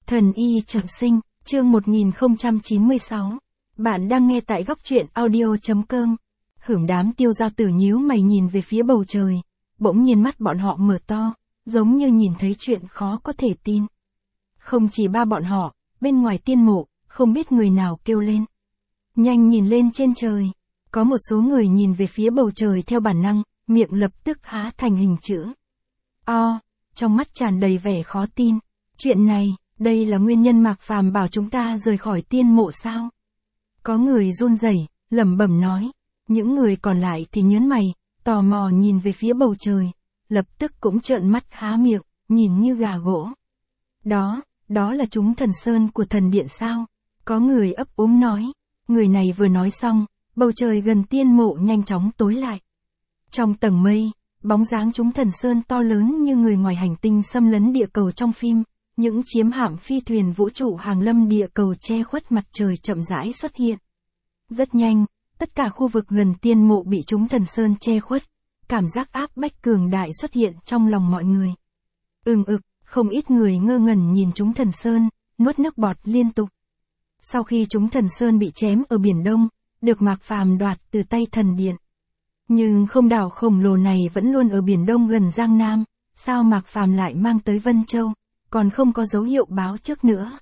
Thần y trọng sinh, chương 1096. Bạn đang nghe tại góc truyện audio.com. Hưởng đám tiêu giao tử nhíu mày nhìn về phía bầu trời. Bỗng nhiên mắt bọn họ mở to, giống như nhìn thấy chuyện khó có thể tin. Không chỉ ba bọn họ, bên ngoài tiên mộ, không biết người nào kêu lên. Nhanh nhìn lên trên trời. Có một số người nhìn về phía bầu trời theo bản năng, miệng lập tức há thành hình chữ O, trong mắt tràn đầy vẻ khó tin. Chuyện này, đây là nguyên nhân Mạc Phàm bảo chúng ta rời khỏi tiên mộ sao? Có người run rẩy, lẩm bẩm nói. Những người còn lại thì nhớn mày, tò mò nhìn về phía bầu trời, lập tức cũng trợn mắt há miệng, nhìn như gà gỗ. Đó là chúng thần sơn của thần điện sao? Có người ấp úng nói. Người này vừa nói xong, bầu trời gần tiên mộ nhanh chóng tối lại. Trong tầng mây, bóng dáng chúng thần sơn to lớn như người ngoài hành tinh xâm lấn địa cầu trong phim. Những chiếm hạm phi thuyền vũ trụ hàng lâm địa cầu che khuất mặt trời chậm rãi xuất hiện. Rất nhanh, tất cả khu vực gần tiên mộ bị chúng thần sơn che khuất. Cảm giác áp bách cường đại xuất hiện trong lòng mọi người. Không ít người ngơ ngẩn nhìn chúng thần sơn, nuốt nước bọt liên tục. Sau khi chúng thần sơn bị chém ở Biển Đông, được Mạc Phàm đoạt từ tay thần điện. Nhưng không đảo khổng lồ này vẫn luôn ở Biển Đông gần Giang Nam, sao Mạc Phàm lại mang tới Vân Châu, còn không có dấu hiệu báo trước nữa.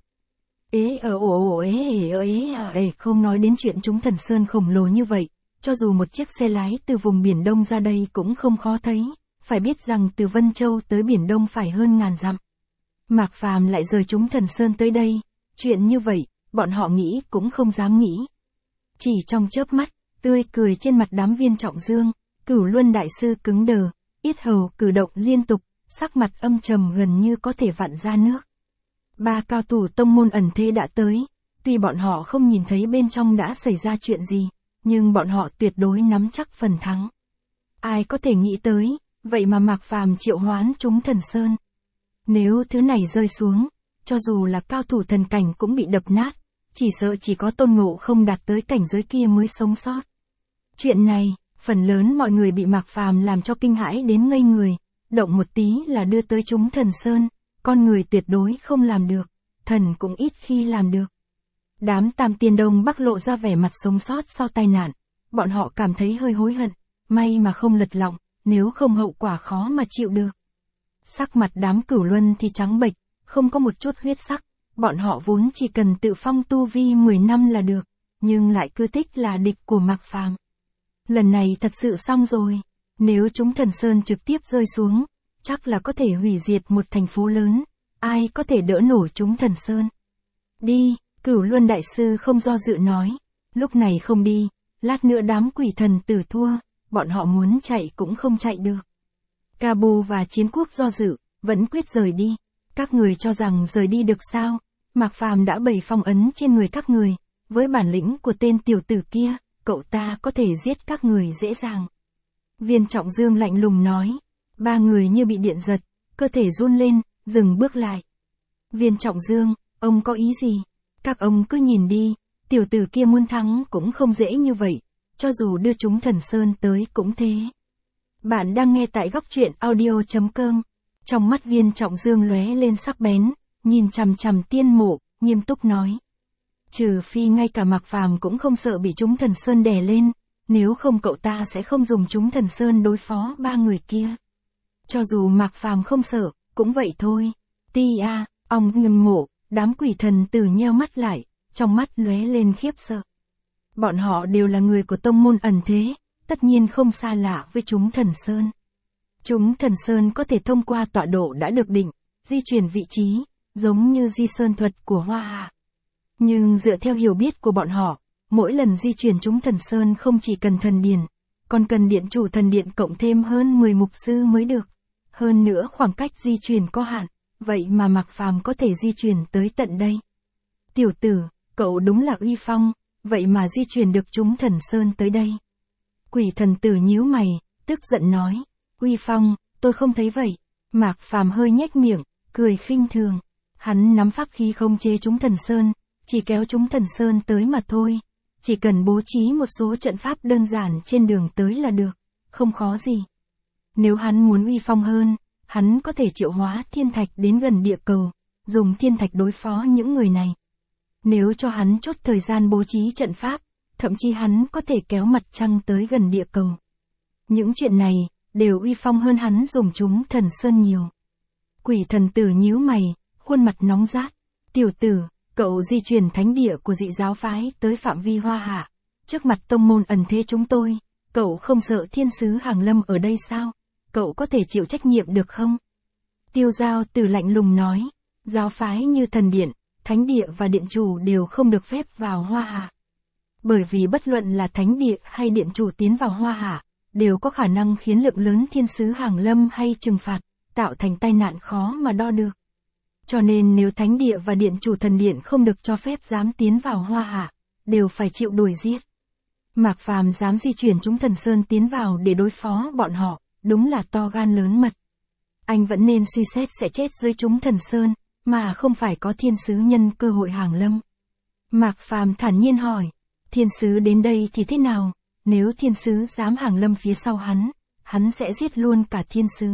Không nói đến chuyện chúng thần sơn khổng lồ như vậy, cho dù một chiếc xe lái từ vùng Biển Đông ra đây cũng không khó thấy, phải biết rằng từ Vân Châu tới Biển Đông phải hơn ngàn dặm. Mạc Phàm lại rời chúng thần sơn tới đây, chuyện như vậy, bọn họ nghĩ cũng không dám nghĩ. Chỉ trong chớp mắt, tươi cười trên mặt đám Viên Trọng Dương, Cửu Luân đại sư cứng đờ, yết hầu cử động liên tục, sắc mặt âm trầm gần như có thể vặn ra nước. Ba cao thủ tông môn ẩn thế đã tới, tuy bọn họ không nhìn thấy bên trong đã xảy ra chuyện gì, nhưng bọn họ tuyệt đối nắm chắc phần thắng. Ai có thể nghĩ tới, vậy mà Mạc Phàm triệu hoán chúng thần sơn. Nếu thứ này rơi xuống, cho dù là cao thủ thần cảnh cũng bị đập nát, chỉ sợ chỉ có Tôn Ngộ không đạt tới cảnh giới kia mới sống sót. Chuyện này, phần lớn mọi người bị Mạc Phàm làm cho kinh hãi đến ngây người, động một tí là đưa tới chúng thần sơn, con người tuyệt đối không làm được, thần cũng ít khi làm được. Đám Tam Tiên Đông Bắc lộ ra vẻ mặt sống sót sau tai nạn, bọn họ cảm thấy hơi hối hận, may mà không lật lọng, nếu không hậu quả khó mà chịu được. Sắc mặt đám Cửu Luân thì trắng bệch, không có một chút huyết sắc, bọn họ vốn chỉ cần tự phong tu vi 10 năm là được, nhưng lại cứ thích là địch của Mạc Phàm. Lần này thật sự xong rồi, nếu chúng thần sơn trực tiếp rơi xuống, chắc là có thể hủy diệt một thành phố lớn, ai có thể đỡ nổi chúng thần sơn. Đi, Cửu Luân đại sư không do dự nói, lúc này không đi, lát nữa đám quỷ thần tử thua, bọn họ muốn chạy cũng không chạy được. Ca Bù và Chiến Quốc do dự, vẫn quyết rời đi. Các người cho rằng rời đi được sao? Mạc Phàm đã bày phong ấn trên người các người, với bản lĩnh của tên tiểu tử kia, cậu ta có thể giết các người dễ dàng. Viên Trọng Dương lạnh lùng nói, ba người như bị điện giật, cơ thể run lên, dừng bước lại. Viên Trọng Dương, ông có ý gì? Các ông cứ nhìn đi, tiểu tử kia muốn thắng cũng không dễ như vậy, cho dù đưa chúng thần sơn tới cũng thế. Bạn đang nghe tại góc truyện audio.com. Trong mắt Viên Trọng Dương lóe lên sắc bén, nhìn chằm chằm tiên mộ, nghiêm túc nói. Trừ phi ngay cả Mạc Phàm cũng không sợ bị chúng thần sơn đè lên, nếu không cậu ta sẽ không dùng chúng thần sơn đối phó ba người kia. Cho dù Mạc Phàm không sợ, cũng vậy thôi. Ông Nghiêm Mộ, đám quỷ thần tử nheo mắt lại, trong mắt lóe lên khiếp sợ. Bọn họ đều là người của tông môn ẩn thế, tất nhiên không xa lạ với chúng thần sơn. Chúng thần sơn có thể thông qua tọa độ đã được định, di chuyển vị trí, giống như di sơn thuật của Hoa Hạ. Nhưng dựa theo hiểu biết của bọn họ, mỗi lần di chuyển chúng thần sơn không chỉ cần thần điền, còn cần điện chủ thần điện cộng thêm hơn 10 mục sư mới được. Hơn nữa khoảng cách di chuyển có hạn, vậy mà Mạc Phàm có thể di chuyển tới tận đây. Tiểu tử, cậu đúng là uy phong, vậy mà di chuyển được chúng thần sơn tới đây. Quỷ thần tử nhíu mày, tức giận nói. Uy phong, tôi không thấy vậy. Mạc Phàm hơi nhếch miệng, cười khinh thường. Hắn nắm pháp khí không chế chúng thần sơn, chỉ kéo chúng thần sơn tới mà thôi. Chỉ cần bố trí một số trận pháp đơn giản trên đường tới là được, không khó gì. Nếu hắn muốn uy phong hơn, hắn có thể triệu hóa thiên thạch đến gần địa cầu, dùng thiên thạch đối phó những người này. Nếu cho hắn chốt thời gian bố trí trận pháp, thậm chí hắn có thể kéo mặt trăng tới gần địa cầu. Những chuyện này, đều uy phong hơn hắn dùng chúng thần sơn nhiều. Quỷ thần tử nhíu mày, khuôn mặt nóng rát. Tiểu tử, cậu di chuyển thánh địa của dị giáo phái tới phạm vi Hoa Hạ. Trước mặt tông môn ẩn thế chúng tôi, cậu không sợ thiên sứ hàng lâm ở đây sao? Cậu có thể chịu trách nhiệm được không? Tiêu Giao Tử lạnh lùng nói, giáo phái như thần điện, thánh địa và điện chủ đều không được phép vào Hoa Hạ. Bởi vì bất luận là thánh địa hay điện chủ tiến vào Hoa Hạ, đều có khả năng khiến lượng lớn thiên sứ hàng lâm hay trừng phạt, tạo thành tai nạn khó mà đo được. Cho nên nếu thánh địa và điện chủ thần điện không được cho phép dám tiến vào Hoa Hạ, đều phải chịu đuổi giết. Mạc Phàm dám di chuyển chúng thần sơn tiến vào để đối phó bọn họ, đúng là to gan lớn mật. Anh vẫn nên suy xét sẽ chết dưới chúng thần sơn, mà không phải có thiên sứ nhân cơ hội hàng lâm. Mạc Phàm thản nhiên hỏi, thiên sứ đến đây thì thế nào? Nếu thiên sứ dám hàng lâm phía sau hắn sẽ giết luôn cả thiên sứ.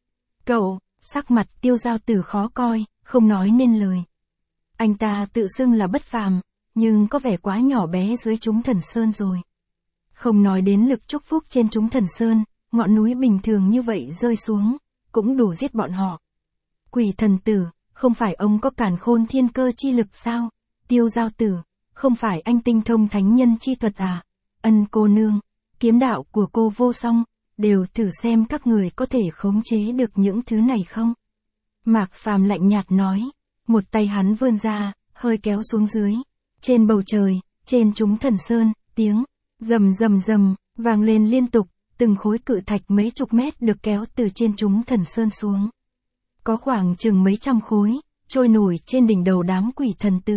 Cậu, sắc mặt Tiêu Giao Tử khó coi, không nói nên lời. Anh ta tự xưng là bất phàm, nhưng có vẻ quá nhỏ bé dưới chúng thần sơn rồi. Không nói đến lực chúc phúc trên chúng thần sơn, ngọn núi bình thường như vậy rơi xuống, cũng đủ giết bọn họ. Quỷ thần tử, không phải ông có càn khôn thiên cơ chi lực sao? Tiêu Giao Tử, không phải anh tinh thông thánh nhân chi thuật à? Ân cô nương, kiếm đạo của cô vô song, đều thử xem các người có thể khống chế được những thứ này không? Mạc Phàm lạnh nhạt nói, một tay hắn vươn ra, hơi kéo xuống dưới. Trên bầu trời, trên chúng thần sơn, tiếng rầm rầm rầm vang lên liên tục, từng khối cự thạch mấy chục mét được kéo từ trên chúng thần sơn xuống. Có khoảng chừng mấy trăm khối, trôi nổi trên đỉnh đầu đám quỷ thần tử.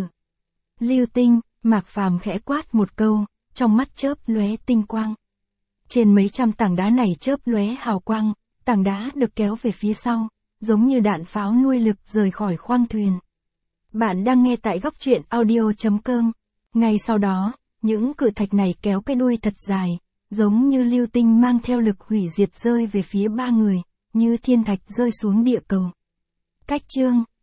Lưu tinh, Mạc Phàm khẽ quát một câu, trong mắt chớp lóe tinh quang. Trên mấy trăm tảng đá này chớp lóe hào quang, tảng đá được kéo về phía sau, giống như đạn pháo nuôi lực rời khỏi khoang thuyền. Bạn đang nghe tại góc truyện audio.com. Ngay sau đó, những cự thạch này kéo cái đuôi thật dài, giống như lưu tinh mang theo lực hủy diệt rơi về phía ba người, như thiên thạch rơi xuống địa cầu. Cách chương